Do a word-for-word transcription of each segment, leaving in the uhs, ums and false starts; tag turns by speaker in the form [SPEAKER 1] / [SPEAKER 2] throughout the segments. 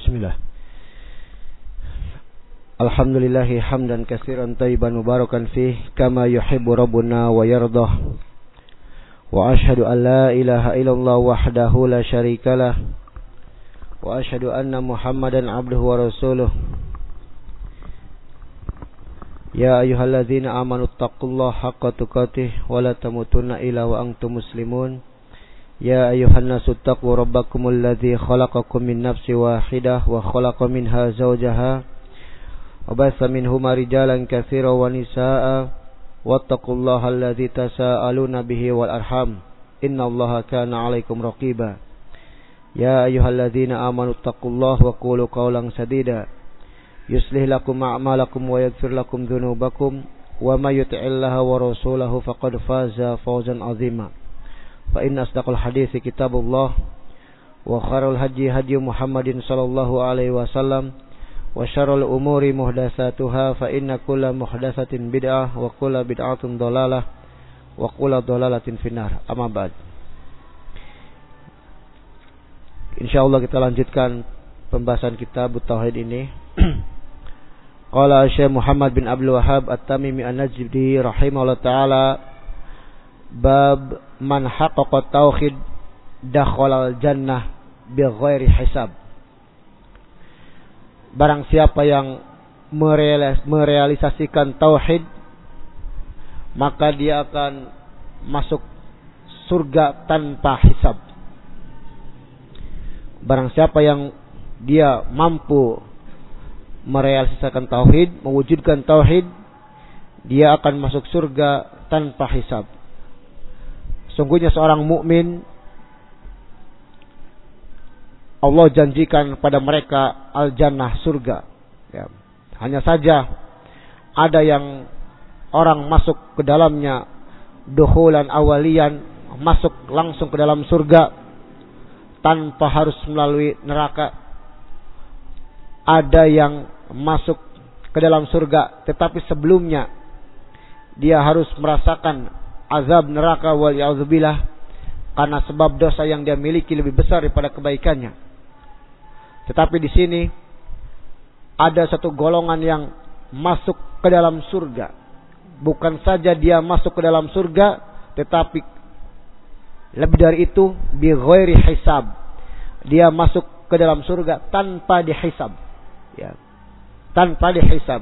[SPEAKER 1] Bismillah. Alhamdulillahi hamdan katsiran thayyiban mubarakan fih kama yuhibbu rabbuna wa yardah. Wa asyhadu an la ilaha illallah wahdahu la syarikalah. Wa asyhadu anna Muhammadan abduhu wa rasuluh. Ya ayyuhalladzina amanu taqullaha haqqa tuqatih wa la tamutunna illa wa antum muslimun. Ya ayyuhan nasu taqu rabbakumul ladzi khalaqakum min nafsin wahidah wa khalaqa minha zawjaha wa bassa minhuma rijalan katsiran wa nisaa'a wattaqullaha alladzi tasaaluna bihi wal arham innallaha kana 'alaikum raqiba. Ya ayyuhalladzina amanu taqullaha wa qulu qawlan sadida yuslih lakum a'malakum wa yaghfir lakum dhunubakum wa may yuti'illaha wa rasulahu faqad faza fawzan 'azima. Fa inna asdaqal hadithi kitabullah wa khairul hadyi hadyu Muhammadin sallallahu alaihi wasallam wa syarrul umuri muhdatsatuha fa inna kulla muhdatsatin bid'ah wa kulla bid'atin dhalalah wa kulla dhalalatin finnar. Amma ba'd. Insyaallah kita lanjutkan pembahasan kitab tauhid ini. Qala Syekh Muhammad bin Abdul Wahhab At-Tamimi An-Najdi rahimahullah taala, bab man haqqaqa tauhid dakhalal jannah bighairi hisab. Barang siapa yang merealis, merealisasikan tauhid, maka dia akan masuk surga tanpa hisab. Barang siapa yang dia mampu merealisasikan tauhid, mewujudkan tauhid, dia akan masuk surga tanpa hisab. Sungguhnya seorang mukmin Allah janjikan pada mereka al-jannah, surga. Ya. Hanya saja ada yang orang masuk ke dalamnya dukhulan awalian, masuk langsung ke dalam surga tanpa harus melalui neraka. Ada yang masuk ke dalam surga tetapi sebelumnya dia harus merasakan azab neraka wal ya'udzubillah karena sebab dosa yang dia miliki lebih besar daripada kebaikannya. Tetapi di sini ada satu golongan yang masuk ke dalam surga. Bukan saja dia masuk ke dalam surga, tetapi lebih dari itu bi ghairi hisab. Dia masuk ke dalam surga tanpa dihisab. Ya. Tanpa dihisab.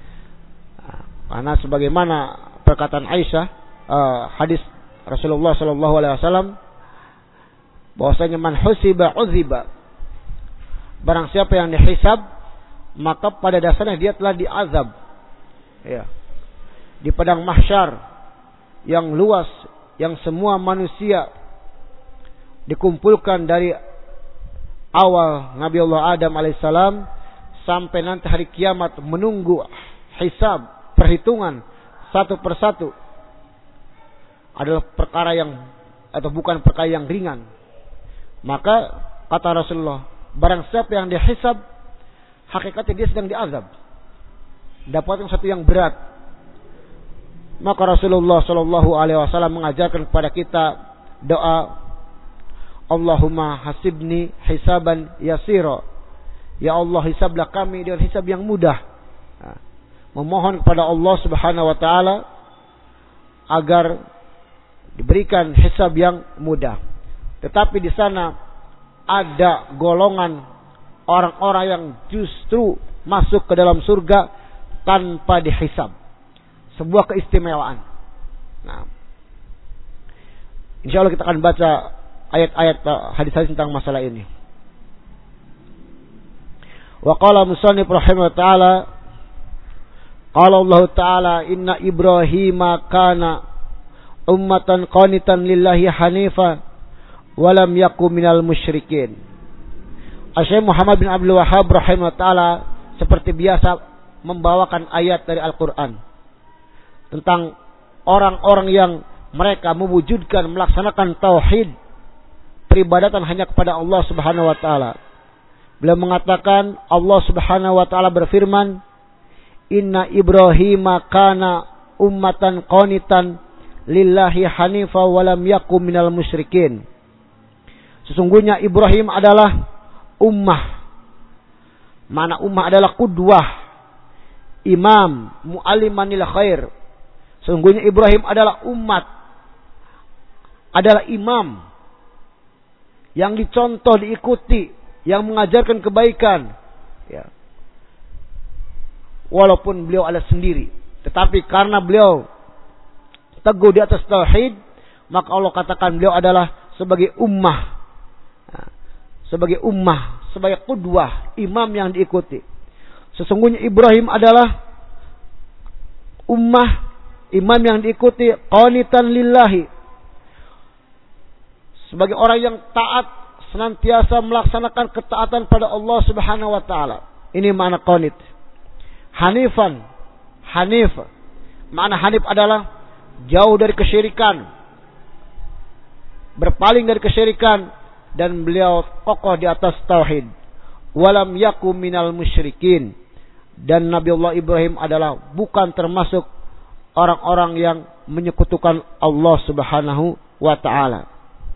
[SPEAKER 1] Karena sebagaimana perkataan Aisyah, Uh, hadis Rasulullah sallallahu alaihi wasallam bahwasanya man husiba uziba, barang siapa yang dihisab maka pada dasarnya dia telah diazab. Ya. Di padang mahsyar yang luas, yang semua manusia dikumpulkan dari awal Nabi Allah Adam alaihissalam sampai nanti hari kiamat menunggu hisab, perhitungan satu persatu, adalah perkara yang atau bukan perkara yang ringan. Maka kata Rasulullah, barang siapa yang dihisab, hakikatnya dia sedang diazab, dapat sesuatu yang berat. Maka Rasulullah sallallahu alaihi wasallam mengajarkan kepada kita doa, Allahumma hasibni hisaban yasira. Ya Allah, hisablah kami dengan hisab yang mudah. Memohon kepada Allah Subhanahu wa taala agar diberikan hisab yang mudah. Tetapi di sana ada golongan orang-orang yang justru masuk ke dalam surga tanpa dihisab. Sebuah keistimewaan. Nah, insyaallah kita akan baca ayat-ayat hadis-hadis tentang masalah ini. Wa qala musannif rahimahullah taala, qala Allah taala inna Ibrahima kana ummatan qanitan lillahi hanifa walam yakum minal musyrikin. Syekh Muhammad bin Abdul Wahhab rahimahullah taala seperti biasa membawakan ayat dari Al-Qur'an tentang orang-orang yang mereka mewujudkan, melaksanakan tauhid, peribadatan hanya kepada Allah Subhanahu wa taala. Beliau mengatakan, Allah Subhanahu wa taala berfirman, "Inna Ibrahima kana ummatan qanitan lillahi hanifa walam yakum minal musyrikin." Sesungguhnya Ibrahim adalah ummah Mana ummah adalah qudwah, imam, mu'allimanil khair. Sesungguhnya Ibrahim adalah umat, adalah imam yang dicontoh, diikuti, yang mengajarkan kebaikan. Ya. Walaupun beliau adalah sendiri, tetapi karena beliau teguh di atas tauhid, maka Allah katakan beliau adalah sebagai ummah, nah, sebagai ummah, sebagai qudwah, imam yang diikuti. Sesungguhnya Ibrahim adalah ummah, imam yang diikuti, qanitan lillahi, sebagai orang yang taat, senantiasa melaksanakan ketaatan pada Allah Subhanahu wa taala. Ini makna qanit. Hanifan, hanif, makna hanif adalah jauh dari kesyirikan, berpaling dari kesyirikan, dan beliau kokoh di atas tauhid. Walam yakum minal musyrikin, dan Nabiullah Ibrahim adalah bukan termasuk orang-orang yang menyekutukan Allah Subhanahu wa taala.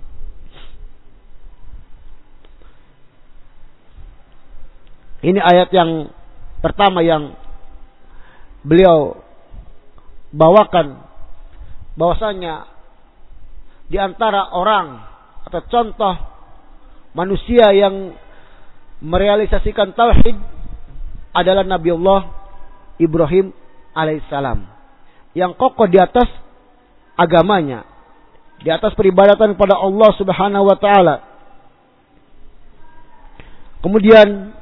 [SPEAKER 1] Ini ayat yang pertama yang beliau bawakan, bahwasanya di antara orang atau contoh manusia yang merealisasikan tauhid adalah Nabiullah Ibrahim alaihissalam, yang kokoh di atas agamanya, di atas peribadatan kepada Allah Subhanahu wa taala. Kemudian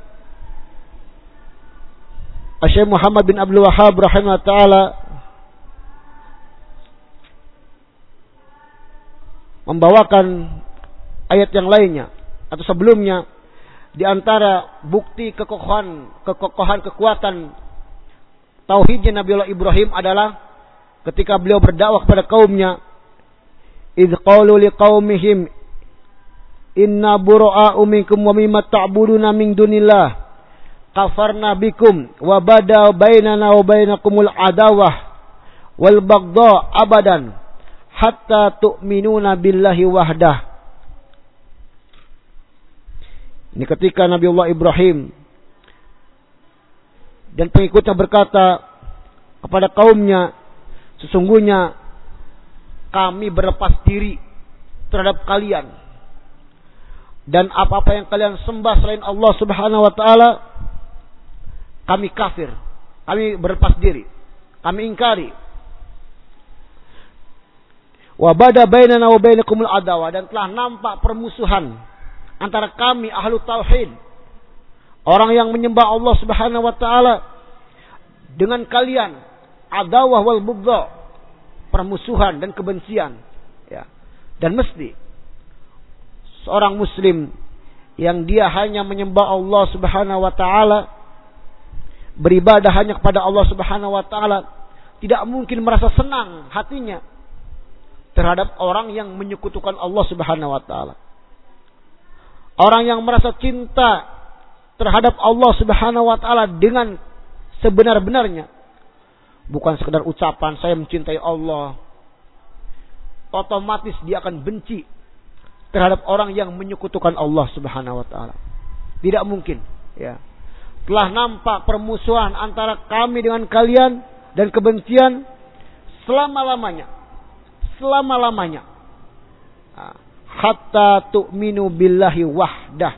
[SPEAKER 1] Syekh Muhammad bin Abdul Wahhab rahimahullah taala membawakan ayat yang lainnya atau sebelumnya, di antara bukti kekokohan kekokohan kekuatan tauhidnya Nabiullah Ibrahim adalah ketika beliau berdakwah kepada kaumnya, idz qalu liqaumihim inna bura'a'u minkum wa mimma ta'buduna min dunillah kafarna bikum wa bada bainana wa bainakumul adawah wal baghdha abadan hatta tu'minuna billahi wahdah. Ini ketika Nabiullah Ibrahim dan pengikutnya berkata kepada kaumnya, sesungguhnya kami berlepas diri terhadap kalian, dan apa-apa yang kalian sembah selain Allah Subhanahu wa taala kami kafir, kami berlepas diri, kami ingkari. Wa bada bainana wa bainakumul adawa, dan telah nampak permusuhan antara kami ahlu tauhid, orang yang menyembah Allah Subhanahu wa taala, dengan kalian, adawah wal bughdha, permusuhan dan kebencian. Ya. Dan mesti seorang muslim yang dia hanya menyembah Allah Subhanahu wa taala, beribadah hanya kepada Allah Subhanahu wa taala, tidak mungkin merasa senang hatinya terhadap orang yang menyekutukan Allah Subhanahu wa taala. Orang yang merasa cinta terhadap Allah Subhanahu wa taala dengan sebenar-benarnya, bukan sekedar ucapan saya mencintai Allah, otomatis dia akan benci terhadap orang yang menyekutukan Allah Subhanahu wa taala. Tidak mungkin, ya. Telah nampak permusuhan antara kami dengan kalian dan kebencian selama-lamanya. Selama-lamanya. Hatta tu'minu billahi wahdah.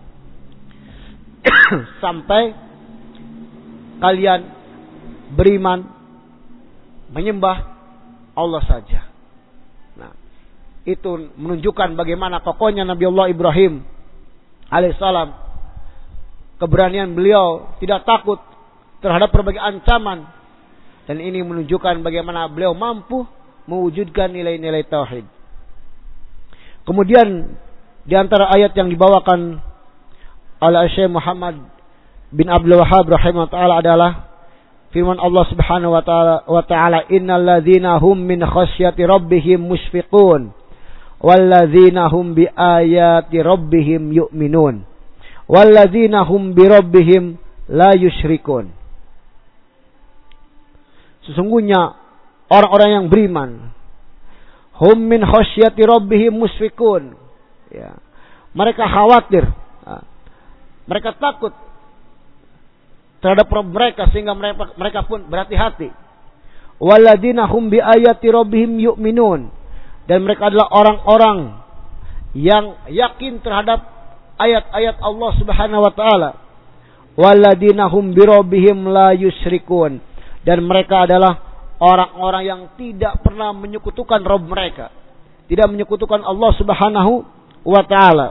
[SPEAKER 1] Sampai kalian beriman menyembah Allah saja. Nah, itu menunjukkan bagaimana kokohnya Nabiullah Ibrahim alaihissalam. Keberanian beliau, tidak takut terhadap berbagai ancaman. Dan ini menunjukkan bagaimana beliau mampu mewujudkan nilai-nilai tauhid. Kemudian di antara ayat yang dibawakan oleh Syekh Muhammad bin Abdul Wahhab rahimahullah taala adalah firman Allah Subhanahu wa taala wa taala innal ladzina hum min khasyati rabbihim mushfiqun wal ladzina hum bi ayati rabbihim yu'minun walladzina hum bi rabbihim la yusyrikun. Sesungguhnya orang-orang yang beriman, hum min khasyati rabbihim musfikun, ya, mereka khawatir, mereka takut terhadap Rabb mereka sehingga mereka, mereka pun berhati-hati. Walladzina hum bi ayati rabbihim yu'minun, dan mereka adalah orang-orang yang yakin terhadap ayat-ayat Allah Subhanahu wa taala. Walladzina hum bi rabbihim la yusyrikun, dan mereka adalah orang-orang yang tidak pernah menyekutukan Rabb mereka, tidak menyekutukan Allah Subhanahu wa taala.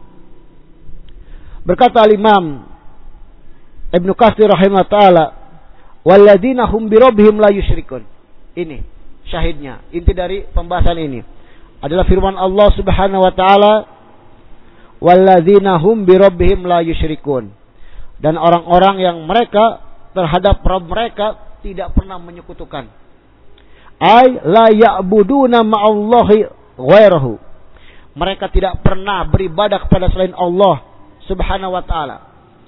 [SPEAKER 1] Berkata Al-Imam Ibnu Katsir rahimahullah taala, walladzina hum bi rabbihim la yusyrikun. Ini syahidnya, inti dari pembahasan ini adalah firman Allah Subhanahu wa taala, walladzina hum bi rabbihim la yusyrikun. Dan orang-orang yang mereka terhadap Rabb mereka tidak pernah menyekutukan. Ay la ya'buduna ma'allahi ghairahu. Mereka tidak pernah beribadah kepada selain Allah Subhanahu wa taala.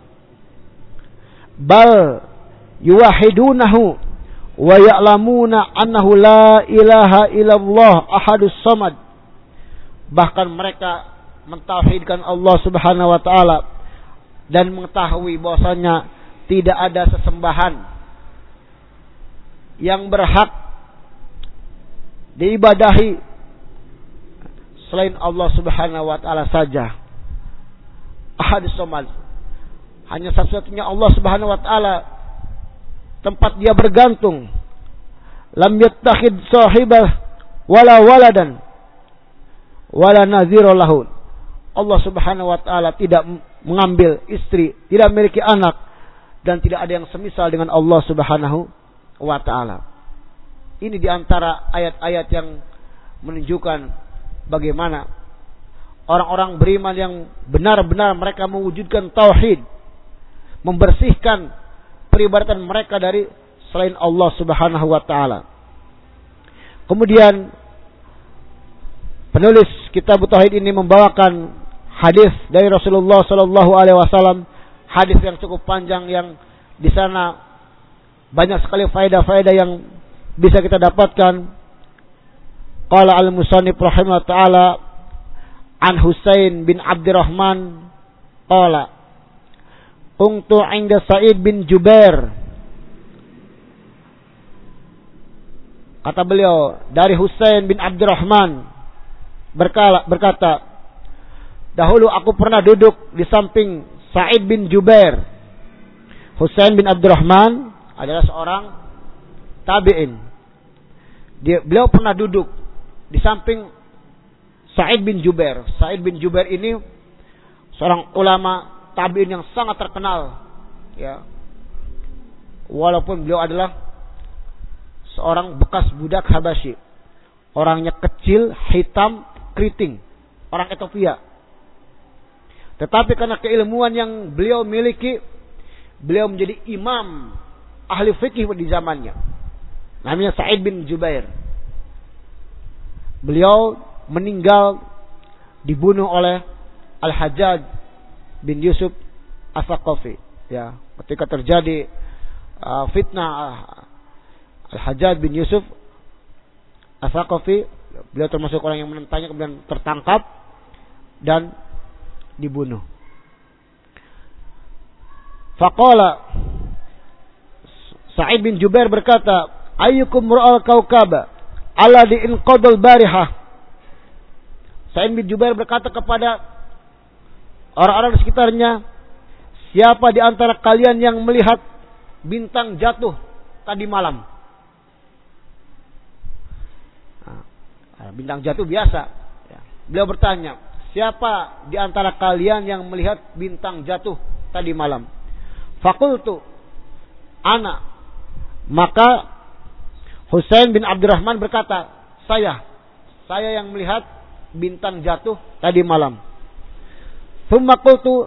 [SPEAKER 1] Bal yuwahidunahu wa ya'lamuna annahu la ilaha illallah ahadus samad. Bahkan mereka mentauhidkan Allah Subhanahu wa taala dan mengetahui bahwasanya tidak ada sesembahan yang berhak diibadahi selain Allah Subhanahu wa taala saja. Ahadus samad. Hanya satu-satunya Allah Subhanahu wa taala tempat dia bergantung. Lam yattakhid sahibah wala waladan wala nazira lahu. Allah Subhanahu wa taala tidak mengambil istri, tidak memiliki anak, dan tidak ada yang semisal dengan Allah Subhanahu wa taala. Ini diantara ayat-ayat yang menunjukkan bagaimana orang-orang beriman yang benar-benar mereka mewujudkan tauhid, membersihkan peribadatan mereka dari selain Allah Subhanahu wa taala. Kemudian penulis kitab tauhid ini membawakan hadis dari Rasulullah sallallahu alaihi wasallam, hadis yang cukup panjang yang di sana banyak sekali faedah-faedah yang bisa kita dapatkan. Qala al-musannif rahimahullah taala an Husain bin Abdurrahman qala untu 'inda Sa'id bin Jubair. Kata beliau dari Husain bin Abdurrahman berkala, berkata, dahulu aku pernah duduk di samping Sa'id bin Jubair. Husain bin Abdurrahman adalah seorang tabi'in. Dia, beliau pernah duduk di samping Sa'id bin Jubair. Sa'id bin Jubair ini seorang ulama tabi'in yang sangat terkenal, ya. Walaupun beliau adalah seorang bekas budak Habasyi. Orangnya kecil, hitam, keriting, orang Ethiopia. Tetapi karena keilmuan yang beliau miliki, beliau menjadi imam ahli fikih di zamannya. Namanya Sa'id bin Jubair. Beliau meninggal dibunuh oleh Al-Hajjaj bin Yusuf As-Saqafi. Ya, ketika terjadi uh, fitnah uh, Al-Hajjaj bin Yusuf As-Saqafi, beliau termasuk orang yang menentangnya, kemudian tertangkap dan dibunuh. Faqala Sa'id bin Jubair berkata, ayyukum ra'al kaukaba alladhi inqadal barihah. Sa'id bin Jubair berkata kepada orang-orang di sekitarnya, siapa di antara kalian yang melihat bintang jatuh tadi malam? Nah, bintang jatuh biasa. Beliau bertanya, siapa di antara kalian yang melihat bintang jatuh tadi malam? Fakultu ana. Maka Husain bin Abdurrahman berkata, saya. Saya yang melihat bintang jatuh tadi malam. Thumma qultu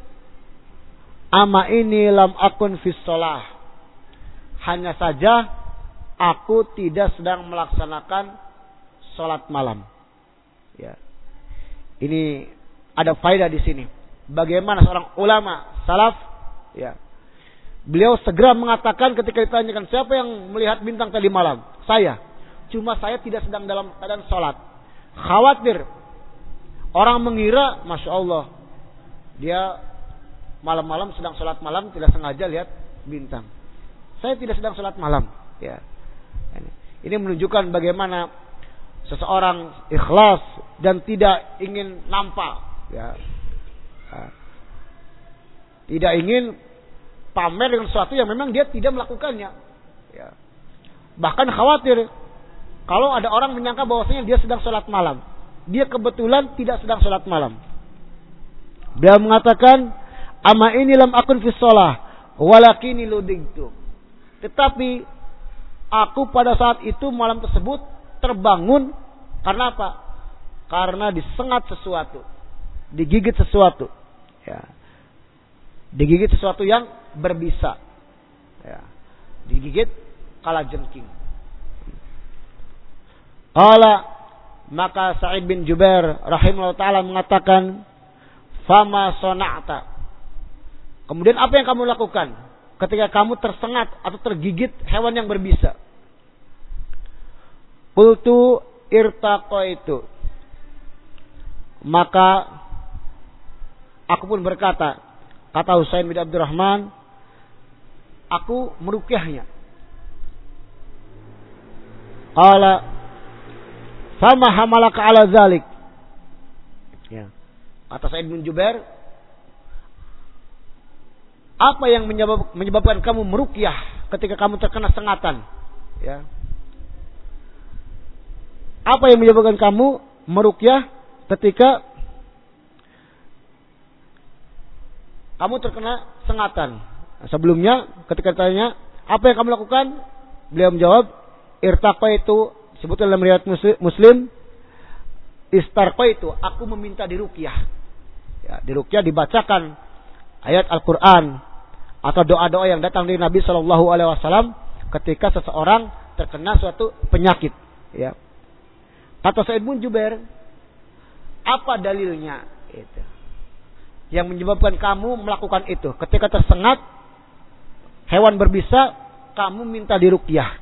[SPEAKER 1] ama ini lam akun fis shalah. Hanya saja aku tidak sedang melaksanakan salat malam. Ya. Ini ada faedah di sini. Bagaimana seorang ulama salaf, ya, beliau segera mengatakan ketika ditanyakan siapa yang melihat bintang tadi malam, saya. Cuma saya tidak sedang dalam keadaan salat. Khawatir orang mengira, masya Allah, dia malam-malam sedang salat malam tidak sengaja lihat bintang. Saya tidak sedang sholat malam. Ya. Ini menunjukkan bagaimana seseorang ikhlas dan tidak ingin nampak. Ya. Tidak ingin pamer dengan sesuatu yang memang dia tidak melakukannya. Ya. Bahkan khawatir kalau ada orang menyangka bahwasanya dia sedang sholat malam. Dia kebetulan tidak sedang sholat malam. Dia mengatakan, "Ama ini lam akun fi shalah, walakini ludigtu." Tetapi aku pada saat itu malam tersebut terbangun karena apa? Karena disengat sesuatu, digigit sesuatu. Ya. Digigit sesuatu yang berbisa. Ya. Digigit kalajengking. Qala, maka Sa'id bin Jubair rahimahullah ta'ala mengatakan, "Fama sona'ta." Kemudian apa yang kamu lakukan ketika kamu tersengat atau tergigit hewan yang berbisa? Qultu irtaqaitu. Maka aku pun berkata, kata Husain bin Abdurrahman, aku meruqyahnya. Qala, "Fama hamalaka ala zalik." Ya. Kata Sa'id bin Jubair, apa yang menyebab, menyebabkan kamu meruqyah ketika kamu terkena sengatan? Ya. Apa yang menyebabkan kamu meruqyah ketika kamu terkena sengatan? Sebelumnya ketika ditanya, apa yang kamu lakukan? Beliau menjawab, irtaqaitu, sebutkan dalam riwayat Muslim, istarqaitu, aku meminta diruqyah. Ya, diruqyah dibacakan ayat Al-Qur'an atau doa-doa yang datang dari Nabi sallallahu alaihi wasallam ketika seseorang terkena suatu penyakit, ya. Kata Sa'id bin Jubair, apa dalilnya itu yang menyebabkan kamu melakukan itu? Ketika tersengat hewan berbisa, kamu minta diruqyah.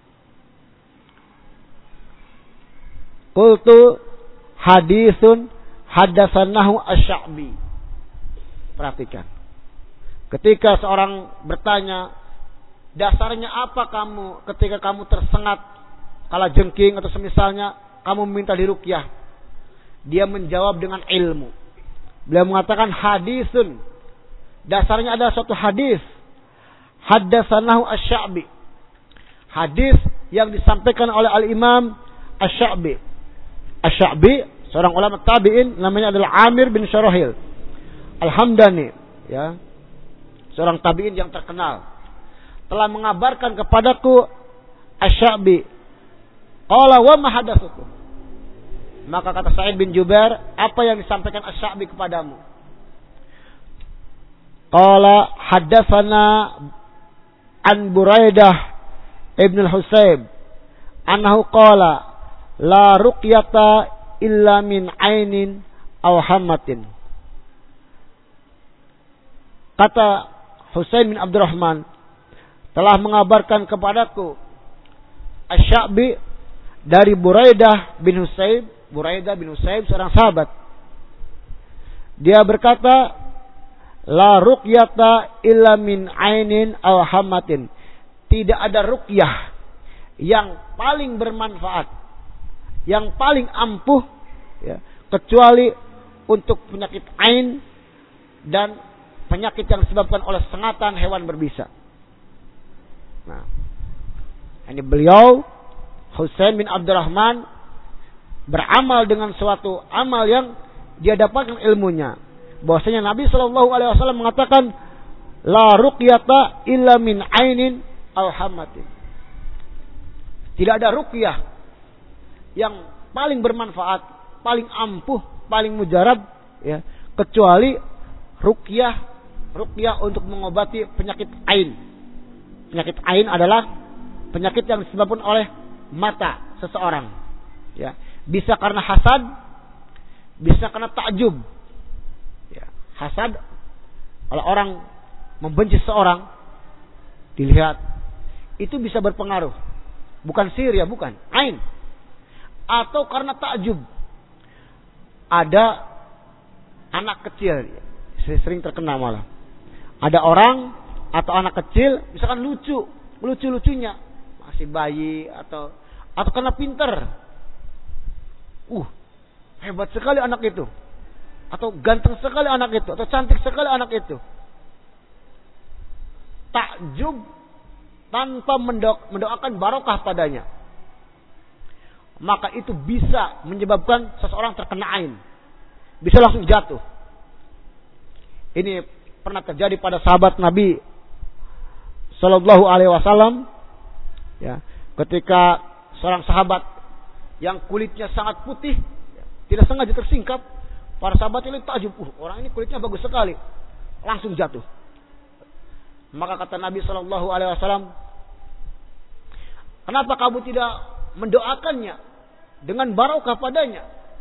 [SPEAKER 1] Qultu haditsun haddatsanahu asy-Sya'bi. Perhatikan. Ketika seorang bertanya, dasarnya apa kamu ketika kamu tersengat kalajengking atau semisalnya kamu minta diruqyah? Dia menjawab dengan ilmu. Beliau mengatakan hadisun. Dasarnya adalah suatu hadis. Haddatsanahu asy-Sya'bi. Hadis yang disampaikan oleh Al-Imam Asy-Sya'bi. Asy-Sya'bi seorang ulama tabi'in, namanya adalah Amir bin Syarahil Al-Hamdani, ya. Seorang tabi'in yang terkenal. Telah mengabarkan kepadaku Asy-Sya'bi, qala wa ma hadatsukum. Maka kata Sa'id bin Jubair, apa yang disampaikan Asy-Sya'bi kepadamu? Qala haddatsana an Buraidah ibn al-Husayb annahu qala la ruqyata illa min ainin aw hammatin. Kata Husain bin Abdurrahman, telah mengabarkan kepadaku Asy-Sya'bi dari Buraidah bin Husayb. Buraidah bin Husayb seorang sahabat. Dia berkata, la ruqyata illa min ainin aw hammatin. Tidak ada ruqyah yang paling bermanfaat, yang paling ampuh, ya, kecuali untuk penyakit ain dan penyakit yang disebabkan oleh sengatan hewan berbisa. Nah, ini beliau Husain bin Abdurrahman beramal dengan suatu amal yang dia dapatkan ilmunya. Bahwasanya Nabi Shallallahu Alaihi Wasallam mengatakan, la ruqyata illa min ainin aw hammatin. Tidak ada ruqyah yang paling bermanfaat, paling ampuh, paling mujarab, ya, kecuali ruqyah, ruqyah untuk mengobati penyakit ain. Penyakit ain adalah penyakit yang disebabkan oleh mata seseorang, ya. Bisa karena hasad, bisa karena takjub. Ya, hasad, kalau orang membenci seseorang, dilihat, itu bisa berpengaruh. Bukan sihir, ya, bukan, ain. Atau karena takjub. Ada anak kecil, sering terkena malah. Ada orang atau anak kecil, misalkan lucu, lucu-lucunya, masih bayi atau atau karena pinter, uh hebat sekali anak itu, atau ganteng sekali anak itu, atau cantik sekali anak itu, takjub tanpa mendok, mendoakan barokah padanya, maka itu bisa menyebabkan seseorang terkena ain, bisa langsung jatuh. Ini pernah terjadi pada sahabat Nabi Sallallahu Alaihi Wasallam, ya, ketika seorang sahabat yang kulitnya sangat putih, ya, tidak sengaja tersingkap, para sahabat ini takjub, uh, orang ini kulitnya bagus sekali, langsung jatuh. Maka kata Nabi Sallallahu Alaihi Wasallam, kenapa kamu tidak mendoakannya dengan barokah padanya?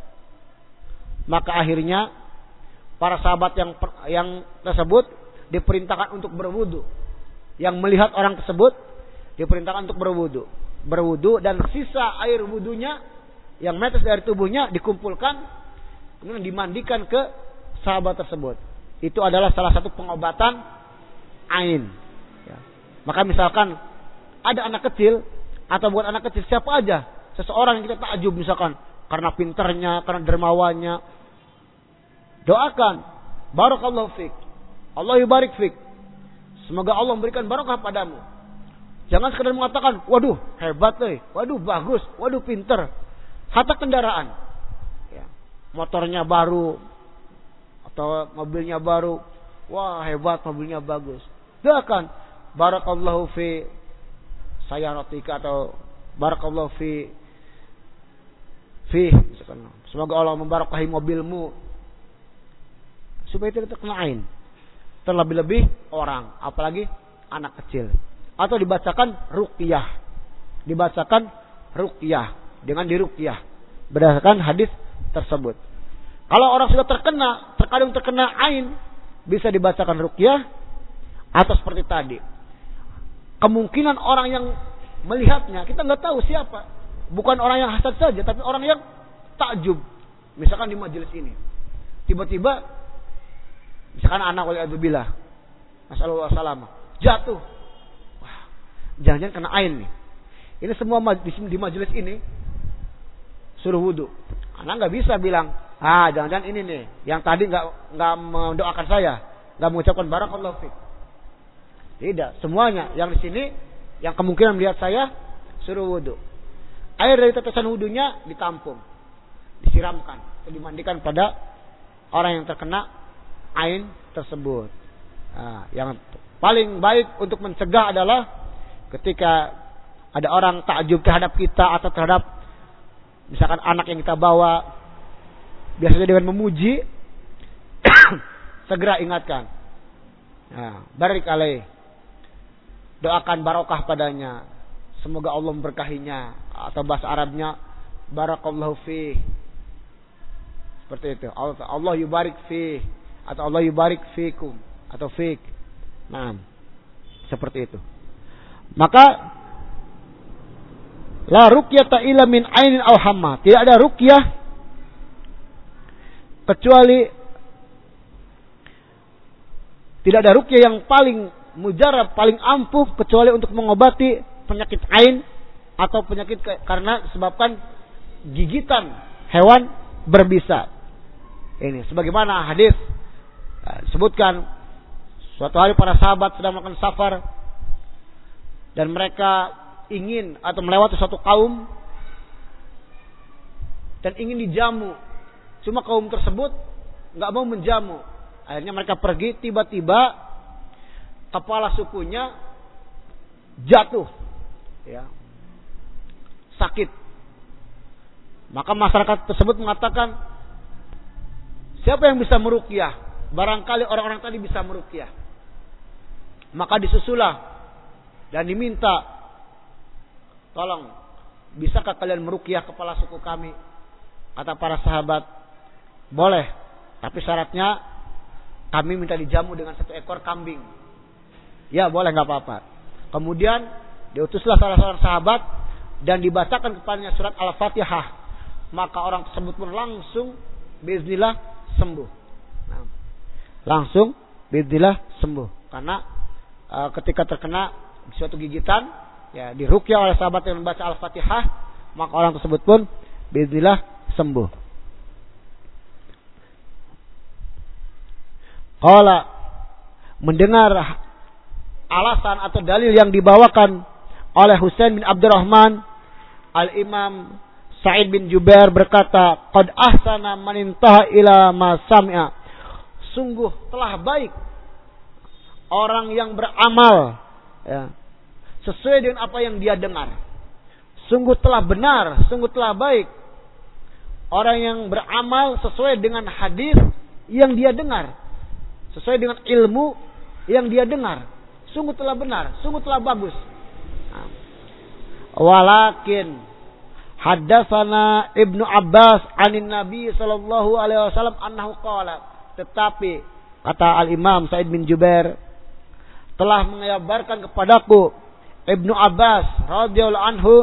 [SPEAKER 1] Maka akhirnya para sahabat yang yang tersebut diperintahkan untuk berwudu. Yang melihat orang tersebut diperintahkan untuk berwudu, berwudu dan sisa air wudunya yang menetes dari tubuhnya dikumpulkan, kemudian dimandikan ke sahabat tersebut. Itu adalah salah satu pengobatan ain. Ya. Maka misalkan ada anak kecil atau bukan anak kecil, siapa aja, seseorang yang kita takjub misalkan karena pinternya, karena dermawannya, doakan, barakallahu fik, Allah yubarik fik, semoga Allah memberikan barokah padamu. Jangan sekedar mengatakan, waduh hebat eh, waduh bagus, waduh pinter. Hatta kendaraan, ya, motornya baru atau mobilnya baru, wah hebat, mobilnya bagus. Doakan, barakallahu fi sayaratika atau barakallahu fi fi, semoga Allah membarakahi mobilmu supaya tidak terkena ain. Terlebih-lebih orang, apalagi anak kecil. Atau dibacakan ruqyah. Dibacakan ruqyah. Dengan diruqyah. Berdasarkan hadis tersebut. Kalau orang sudah terkena, terkadang terkena ain, bisa dibacakan ruqyah. Atau seperti tadi. Kemungkinan orang yang melihatnya, kita nggak tahu siapa. Bukan orang yang hasad saja, tapi orang yang takjub. Misalkan di majelis ini. Tiba-tiba, misalkan anak waliyadzubillah, nasallallahu salamah, jatuh. Wah, jangan-jangan kena ain nih. Ini semua di majelis ini suruh wudu. Anak nggak bisa bilang, ah jangan-jangan ini nih, yang tadi nggak nggak mendoakan saya, nggak mengucapkan barakallahu fiik. Tidak, semuanya yang di sini, yang kemungkinan melihat saya, suruh wudu. Air dari tetesan wudunya ditampung, disiramkan, atau dimandikan pada orang yang terkena ain tersebut. Nah, yang paling baik untuk mencegah adalah ketika ada orang takjub terhadap kita atau terhadap misalkan anak yang kita bawa, biasanya dengan memuji, segera ingatkan. Nah, barik alaih, doakan barokah padanya, semoga Allah memberkahinya, atau bahasa Arabnya barakallahu fi, seperti itu. Allah, Allah yubarik fi, atau Allah yubarik fikum, atau fik. Nah, seperti itu. Maka la ruqyata illa min ainin aw hamma. Tidak ada ruqyah kecuali tidak ada ruqyah yang paling mujarab, paling ampuh kecuali untuk mengobati penyakit ain atau penyakit karena sebabkan gigitan hewan berbisa. Ini sebagaimana hadis sebutkan, suatu hari para sahabat sedang melakukan safar dan mereka ingin atau melewati suatu kaum dan ingin dijamu, cuma kaum tersebut nggak mau menjamu. Akhirnya mereka pergi, tiba-tiba kepala sukunya jatuh, ya, sakit. Maka masyarakat tersebut mengatakan, siapa yang bisa meruqyah? Barangkali orang-orang tadi bisa meruqyah. Maka disusulah dan diminta, tolong, bisakah kalian meruqyah kepala suku kami? Kata para sahabat, boleh, tapi syaratnya kami minta dijamu dengan satu ekor kambing. Ya boleh, nggak apa-apa. Kemudian diutuslah salah seorang sahabat dan dibacakan kepadanya surat Al-Fatihah. Maka orang tersebut pun langsung biiznillah sembuh. Nah, langsung biiznillah sembuh karena uh, ketika terkena suatu gigitan, ya diruqyah oleh sahabat yang membaca Al-Fatihah, maka orang tersebut pun biiznillah sembuh. Qala, mendengar alasan atau dalil yang dibawakan oleh Husain bin Abdurrahman, Al-Imam Sa'id bin Jubair berkata, qad ahsana man intaha ila ma sami'a. Sungguh telah baik orang yang beramal, ya, sesuai dengan apa yang dia dengar. Sungguh telah benar, sungguh telah baik orang yang beramal sesuai dengan hadis yang dia dengar, sesuai dengan ilmu yang dia dengar. Sungguh telah benar, sungguh telah bagus. Nah. Walakin haddatsana Ibnu Abbas anin Nabi sallallahu alaihi wasallam annahu qala. Tetapi kata Al-Imam Sa'id bin Jubair, telah mengabarkan kepadaku Ibnu Abbas radhiyallahu anhu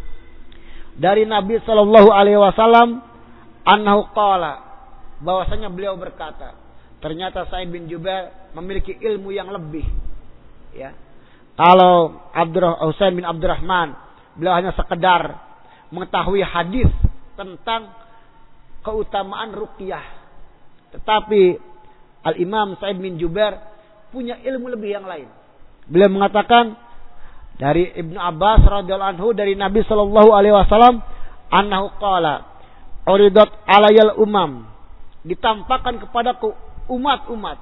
[SPEAKER 1] dari Nabi sallallahu alaihi wasallam annahu qala, bahwasanya beliau berkata. Ternyata Sa'id bin Jubair memiliki ilmu yang lebih, ya. Kalau Abdur Husain bin Abdurrahman, beliau hanya sekedar mengetahui hadis tentang keutamaan ruqyah. Tetapi Al-Imam Sa'id bin Jubair punya ilmu lebih yang lain. Beliau mengatakan dari Ibnu Abbas radhiyallahu anhu dari Nabi sallallahu alaihi wasallam annahu qala, uridat alayal umam, ditampakkan kepadaku umat-umat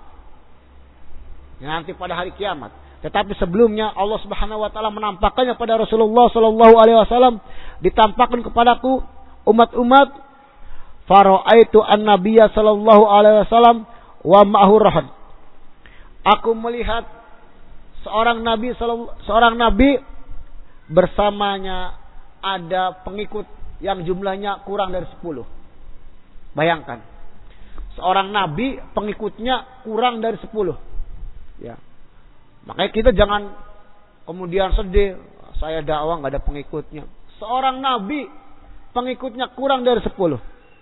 [SPEAKER 1] yang nanti pada hari kiamat. Tetapi sebelumnya Allah Subhanahu wa taala menampakkannya pada Rasulullah sallallahu alaihi wasallam, ditampakkan kepadaku umat-umat, fara'aitu an-nabiyya sallallahu alaihi wasallam wa ma'ahu rahad. Aku melihat seorang nabi seorang nabi bersamanya ada pengikut yang jumlahnya kurang dari sepuluh. Bayangkan, seorang nabi pengikutnya kurang dari sepuluh. Ya. Makanya kita jangan kemudian sedih, saya dakwah nggak ada pengikutnya. Seorang nabi pengikutnya kurang dari sepuluh.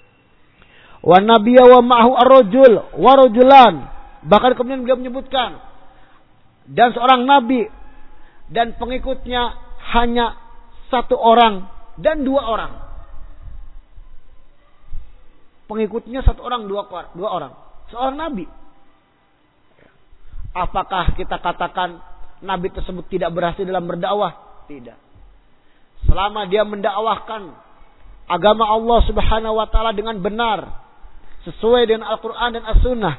[SPEAKER 1] Wa nabiyya wa ma'ahu ar-rajul wa rajulan. Bahkan kemudian beliau menyebutkan, dan seorang nabi dan pengikutnya hanya satu orang dan dua orang. Pengikutnya satu orang, dua, dua orang. Seorang nabi. Apakah kita katakan nabi tersebut tidak berhasil dalam berdakwah? Tidak. Selama dia mendakwahkan agama Allah Subhanahu wa taala dengan benar, sesuai dengan Al-Qur'an dan As-Sunnah,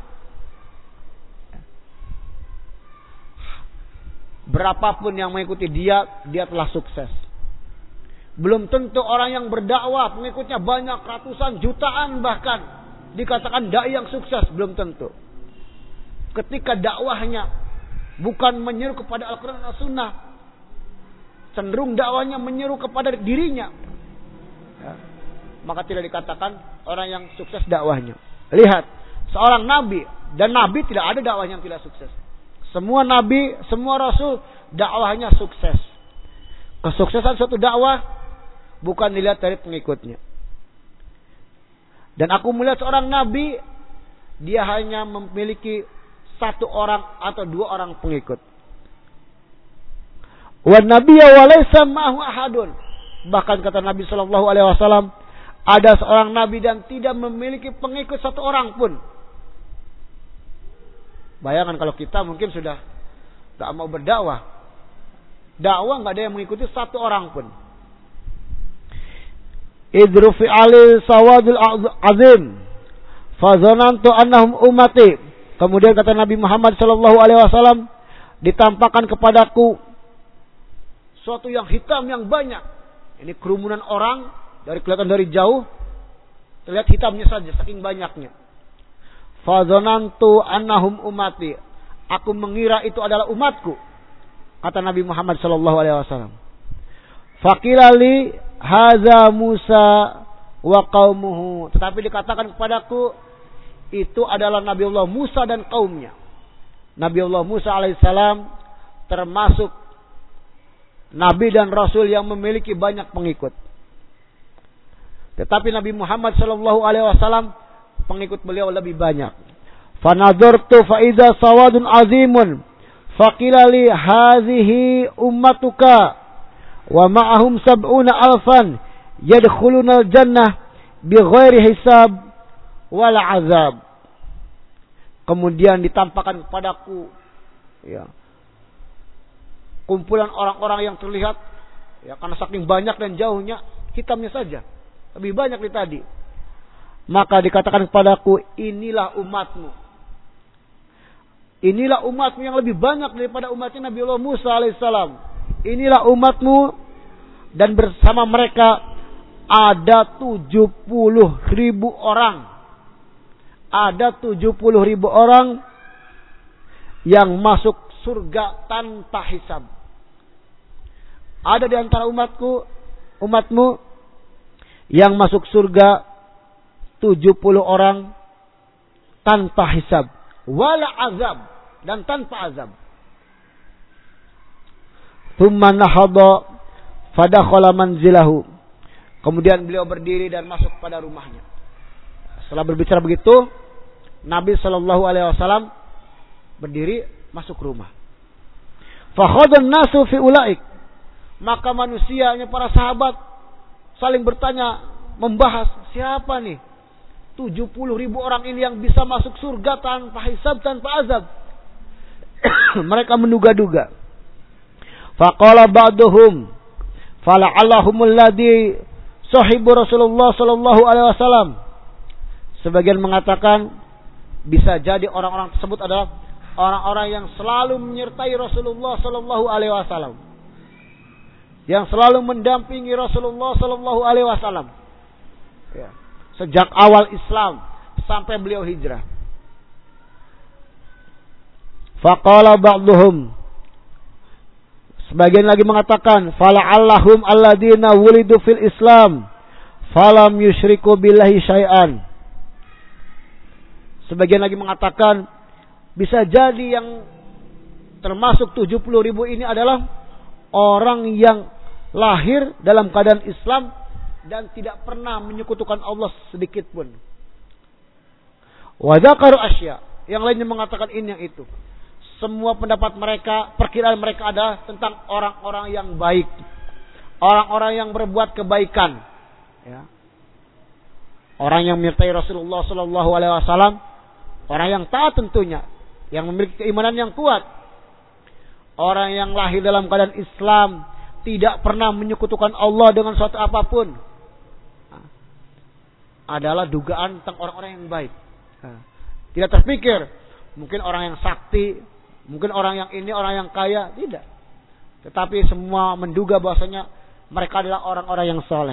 [SPEAKER 1] berapapun yang mengikuti dia, dia telah sukses. Belum tentu orang yang berdakwah pengikutnya banyak, ratusan, jutaan bahkan, dikatakan dai yang sukses, belum tentu. Ketika dakwahnya bukan menyeru kepada Al-Quran dan As-Sunnah, cenderung dakwahnya menyeru kepada dirinya, ya, maka tidak dikatakan orang yang sukses dakwahnya. Lihat, seorang nabi, dan nabi tidak ada dakwahnya yang tidak sukses. Semua nabi, semua rasul dakwahnya sukses. Kesuksesan suatu dakwah bukan dilihat dari pengikutnya. Dan aku melihat seorang nabi, dia hanya memiliki satu orang atau dua orang pengikut. Wan nabiyya wa laysa ma'ahu ahadun. Bahkan kata Nabi sallallahu alaihi wasallam, ada seorang nabi dan tidak memiliki pengikut satu orang pun. Bayangkan kalau kita mungkin sudah tak mau berdakwah, dakwah nggak ada yang mengikuti satu orang pun. Idrufi ali sawadul azim, fazanantu annahum ummati. Kemudian kata Nabi Muhammad sallallahu alaihi wasallam, ditampakkan kepadaku suatu yang hitam yang banyak. Ini kerumunan orang, dari kelihatan dari jauh terlihat hitamnya saja saking banyaknya. Fazanantu annahum ummati. Aku mengira itu adalah umatku, kata Nabi Muhammad sallallahu alaihi wasallam. Faqila li hadza Musa wa qaumuhu. Tetapi dikatakan kepadaku, itu adalah Nabiullah Musa dan kaumnya. Nabiullah Musa alaihissalam termasuk nabi dan rasul yang memiliki banyak pengikut. Tetapi Nabi Muhammad sallallahu alaihi wasallam pengikut beliau lebih banyak. Fanadhartu fa idza sawadun azimun Faqila li hadhihi ummatuka wa ma'ahum sab'una alfan yadkhuluna al-jannah bighairi hisab wal azab. Kemudian ditampakkan kepadaku ya, kumpulan orang-orang yang terlihat ya, karena saking banyak dan jauhnya, hitamnya saja lebih banyak dari tadi. Maka dikatakan kepadaku, inilah umatmu. Inilah umatmu yang lebih banyak daripada umatnya Nabi Allah Musa alaihissalam. Inilah umatmu, dan bersama mereka ada tujuh puluh ribu orang. Ada tujuh puluh ribu orang yang masuk surga tanpa hisab. Ada di antara umatku, umatmu yang masuk surga tujuh puluh orang tanpa hisab. Wala azab, dan tanpa azab. Thumma nahadha fadakhala manzilahu. Kemudian beliau berdiri dan masuk pada rumahnya. Setelah berbicara begitu, Nabi Shallallahu Alaihi Wasallam berdiri masuk rumah. Fakhadhan nasu fi ulaik. Maka manusianya, para sahabat saling bertanya, membahas siapa nih tujuh puluh ribu orang ini yang bisa masuk surga tanpa hisab, tanpa azab. Mereka menduga-duga. Faqala ba'duhum fala'allahumul ladzi sahibu Rasulullah sallallahu alaihi wasallam. Sebagian mengatakan bisa jadi orang-orang tersebut adalah orang-orang yang selalu menyertai Rasulullah sallallahu alaihi wasallam, yang selalu mendampingi Rasulullah sallallahu alaihi wasallam. Ya. Sejak awal Islam sampai beliau hijrah. Faqala ba'duhum, sebagian lagi mengatakan, fala'allahum alladzina wulidu fil Islam falam yusyriku billahi syai'an. Sebagian lagi mengatakan, bisa jadi yang termasuk tujuh puluh ribu ini adalah orang yang lahir dalam keadaan Islam dan tidak pernah menyekutukan Allah sedikit pun. Wa dzakaru asya, yang lainnya mengatakan ini yang itu. Semua pendapat mereka, perkiraan mereka adalah tentang orang-orang yang baik, orang-orang yang berbuat kebaikan, ya. Orang yang menyertai Rasulullah Sallallahu Alaihi Wasallam, orang yang taat tentunya, yang memiliki keimanan yang kuat, orang yang lahir dalam keadaan Islam, tidak pernah menyekutukan Allah dengan suatu apapun, adalah dugaan tentang orang-orang yang baik. Tidak terpikir mungkin orang yang sakti, mungkin orang yang ini, orang yang kaya, tidak. Tetapi semua menduga bahwasanya mereka adalah orang-orang yang soleh.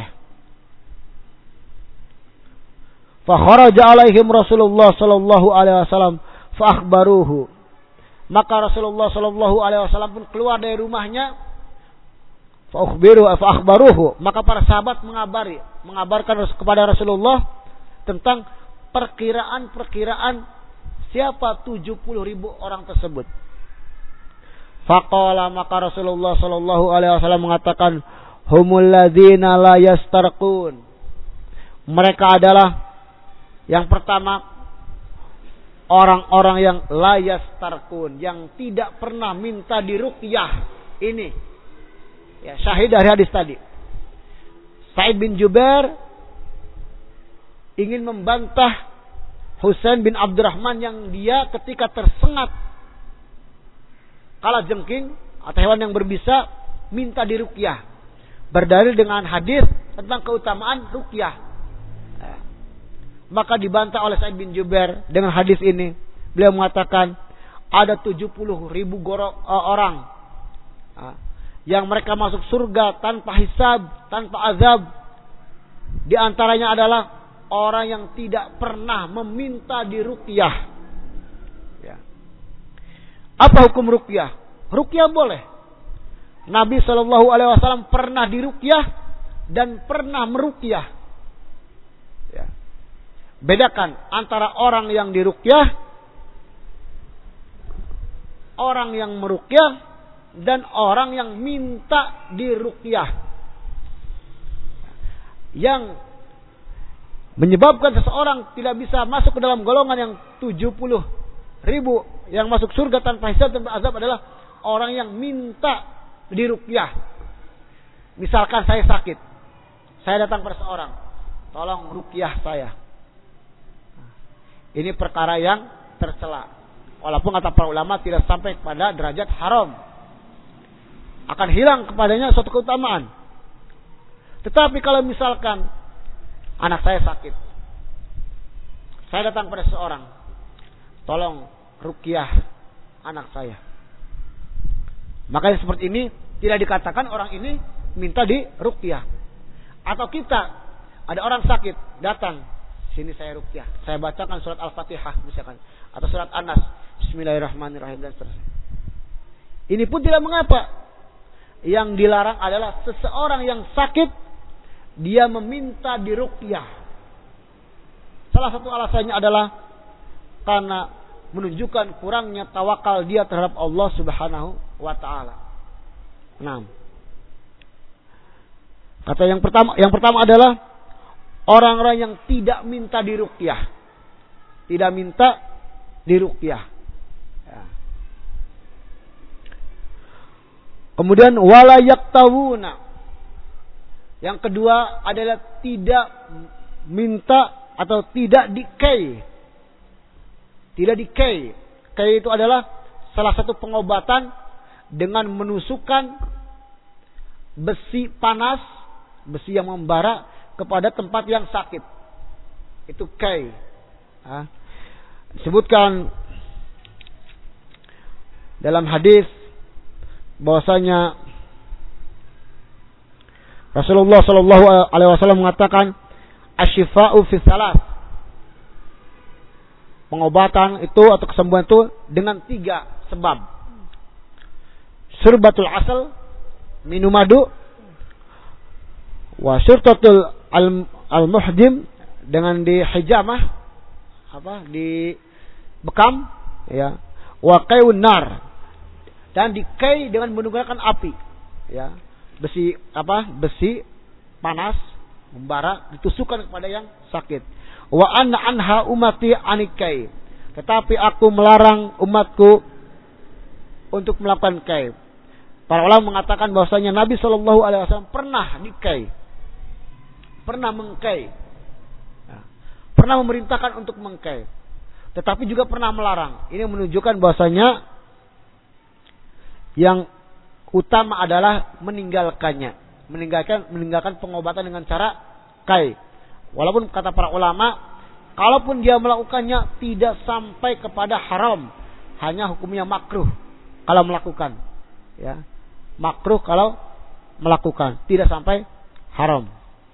[SPEAKER 1] Fa kharaja alaihim Rasulullah sallallahu alaihi wasallam fa akhbaruhu. Maka Rasulullah sallallahu alaihi wasallam pun keluar dari rumahnya. Fa akhbiru fa akhbaruhu. Maka para sahabat mengabari, mengabarkan kepada Rasulullah tentang perkiraan-perkiraan siapa tujuh puluh ribu orang tersebut. Faqala, maka Rasulullah sallallahu alaihi wasallam mengatakan, humul ladzina la yastarqun. Mereka adalah yang pertama orang-orang yang la yastarqun, yang tidak pernah minta diruqyah. Ini ya syahid dari hadis tadi. Sa'id bin Jubair ingin membantah Husain bin Abdurrahman yang dia ketika tersengat kala jengking atau hewan yang berbisa minta diruqyah, berdalil dengan hadis tentang keutamaan ruqyah. Maka dibantah oleh Sa'id bin Jubair dengan hadis ini. Beliau mengatakan ada tujuh puluh ribu gorok, uh, orang uh, yang mereka masuk surga tanpa hisab, tanpa azab. Di antaranya adalah orang yang tidak pernah meminta diruqyah. Ya. Apa hukum ruqyah? Ruqyah boleh. Nabi Shallallahu Alaihi Wasallam pernah diruqyah dan pernah meruqyah. Ya. Bedakan antara orang yang diruqyah, orang yang meruqyah, dan orang yang minta diruqyah. Yang menyebabkan seseorang tidak bisa masuk ke dalam golongan yang tujuh puluh ribu yang masuk surga tanpa hisab tanpa azab adalah orang yang minta diruqyah. Misalkan saya sakit, saya datang pada seorang, tolong ruqyah saya. Ini perkara yang tercela. Walaupun kata para ulama tidak sampai pada derajat haram, akan hilang kepadanya suatu keutamaan. Tetapi kalau misalkan anak saya sakit, saya datang pada seorang, tolong ruqyah anak saya. Maka seperti ini tidak dikatakan orang ini minta di ruqyah. Atau kita, ada orang sakit, datang, sini saya ruqyah, saya bacakan surat Al-Fatihah misalkan, atau surat An-Nas, Bismillahirrahmanirrahim dan seterusnya. Ini pun tidak mengapa. Yang dilarang adalah seseorang yang sakit, dia meminta di ruqyah. Salah satu alasannya adalah karena menunjukkan kurangnya tawakal dia terhadap Allah Subhanahu wa taala. Nah, kata yang pertama, yang pertama adalah orang-orang yang tidak minta diruqyah. Tidak minta diruqyah. Ya. Kemudian wala yaktawuna. Yang kedua adalah tidak minta atau tidak dikei. Tidak dikei. Kei itu adalah salah satu pengobatan dengan menusukkan besi panas, besi yang membara kepada tempat yang sakit. Itu kei. Ha? Disebutkan dalam hadis bahwasanya Rasulullah Shallallahu Alaihi Wasallam mengatakan asyifa'u fi salas, pengobatan itu atau kesembuhan itu dengan tiga sebab. Surbatul asal, minum madu, wa syurtatul al-muhdim, dengan dihijamah, apa, di bekam, ya, wa qayun nar, dan dikai dengan menggunakan api, ya, besi apa, besi panas membara ditusukkan kepada yang sakit. Wa anna anha umati anikai, tetapi aku melarang umatku untuk melakukan kai. Para ulama mengatakan bahwasanya Nabi Shallallahu Alaihi Wasallam pernah dikai, pernah mengkai, pernah memerintahkan untuk mengkai, tetapi juga pernah melarang. Ini menunjukkan bahwasanya yang utama adalah meninggalkannya, meninggalkan meninggalkan pengobatan dengan cara kai. Walaupun kata para ulama, kalaupun dia melakukannya tidak sampai kepada haram, hanya hukumnya makruh kalau melakukan, ya, makruh kalau melakukan, tidak sampai haram.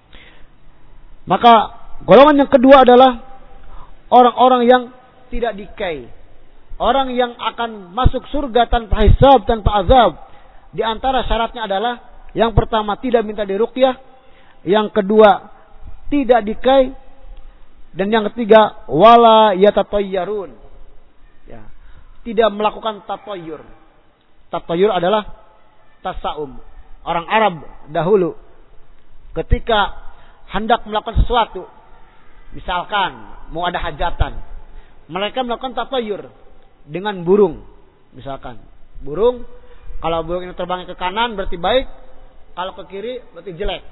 [SPEAKER 1] Maka golongan yang kedua adalah orang-orang yang tidak dikai, orang yang akan masuk surga tanpa hisab, tanpa azab. Di antara syaratnya adalah yang pertama tidak minta diruqyah, yang kedua tidak dikai, dan yang ketiga wala yatatayyarun, ya, tidak melakukan tatayyur. Tatayyur adalah tasaum. Orang Arab dahulu ketika hendak melakukan sesuatu, misalkan mau ada hajatan, mereka melakukan tatayyur dengan burung. Misalkan burung, kalau burung ini terbangnya ke kanan berarti baik, kalau ke kiri berarti jelek.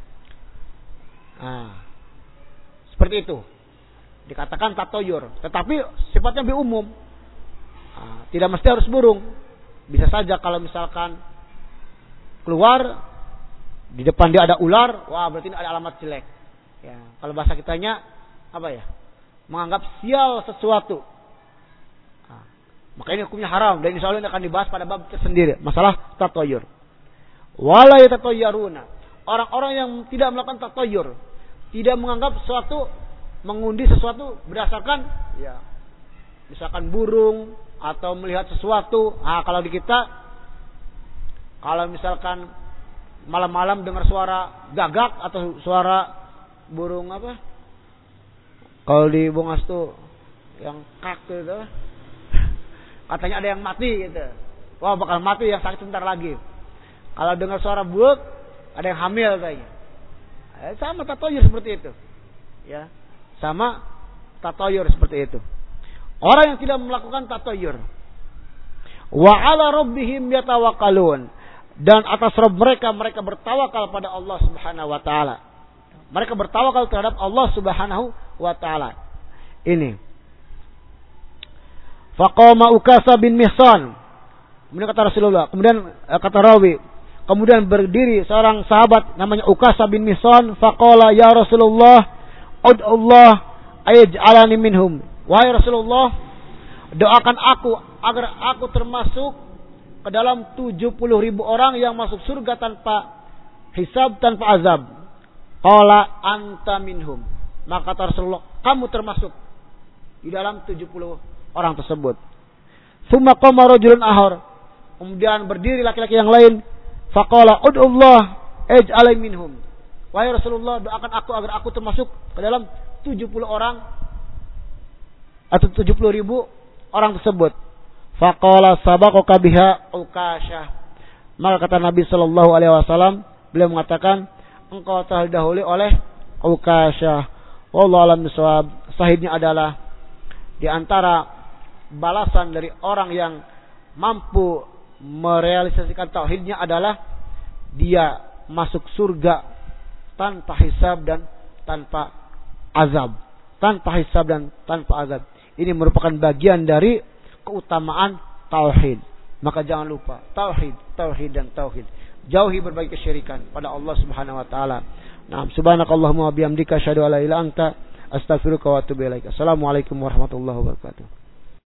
[SPEAKER 1] Nah, seperti itu dikatakan tatoyur, tetapi sifatnya lebih umum. Nah, tidak mesti harus burung, bisa saja kalau misalkan keluar di depan dia ada ular, wah berarti ini ada alamat jelek. Ya, kalau bahasa kitanya apa ya? Menganggap sial sesuatu. Nah, maka ini hukumnya haram, dan insya Allah ini akan dibahas pada bab tersendiri, masalah tatoyur. Wala yatatayyaruna, orang-orang yang tidak melakukan tatoyur, tidak menganggap sesuatu, mengundi sesuatu berdasarkan, ya, misalkan burung atau melihat sesuatu. Nah, kalau di kita, kalau misalkan malam-malam dengar suara gagak atau suara burung apa? Kalau di Bongas tuh yang kak gitu, katanya ada yang mati gitu. Wah, bakal mati yang sakit sebentar lagi. Kalau dengar suara buuk, ada yang hamil kayaknya. Eh, sama tatoyur seperti itu. Ya, sama tatoyur seperti itu. Orang yang tidak melakukan tatayyur. Wa 'ala rabbihim yatawakkalun. Dan atas Rabb mereka mereka bertawakal pada Allah Subhanahu wa taala. Mereka bertawakal terhadap Allah Subhanahu wa taala. Ini. Faqama Ukasha bin Mihsan. Kemudian kata Rasulullah, kemudian kata rawi, kemudian berdiri seorang sahabat namanya Ukasha bin Mihsan, faqala ya Rasulullah, ud'ullah ayaj'alani minhum. Wahai Rasulullah, doakan aku agar aku termasuk ke dalam tujuh puluh ribu orang yang masuk surga tanpa hisab, tanpa azab. Qala anta minhum. Maka kata Rasulullah, kamu termasuk di dalam tujuh puluh orang tersebut. Tsumma qama rajulun ahar. Kemudian berdiri laki-laki yang lain, faqala ud'ullah ij'alni minhum. Wahai Rasulullah, doakan aku agar aku termasuk ke dalam tujuh puluh orang atau tujuh puluh ribu orang tersebut. Faqala sabaqaka biha Ukasha. Maka kata Nabi sallallahu alaihi wasallam, beliau mengatakan, engkau telah didahului oleh Ukasha. Wallahu a'lam bishawab. Sahihnya adalah di antara balasan dari orang yang mampu merealisasikan tauhidnya adalah dia masuk surga tanpa hisab dan tanpa azab. Tanpa hisab dan tanpa azab. Ini merupakan bagian dari keutamaan tauhid. Maka jangan lupa tauhid, tauhid dan tauhid. Jauhi berbagai kesyirikan pada Allah Subhanahu wa taala. Nah, subhanakallahumma wa bihamdika asyhadu an la ilaha illa anta astaghfiruka wa atubu ilaik. Assalamualaikum warahmatullahi wabarakatuh.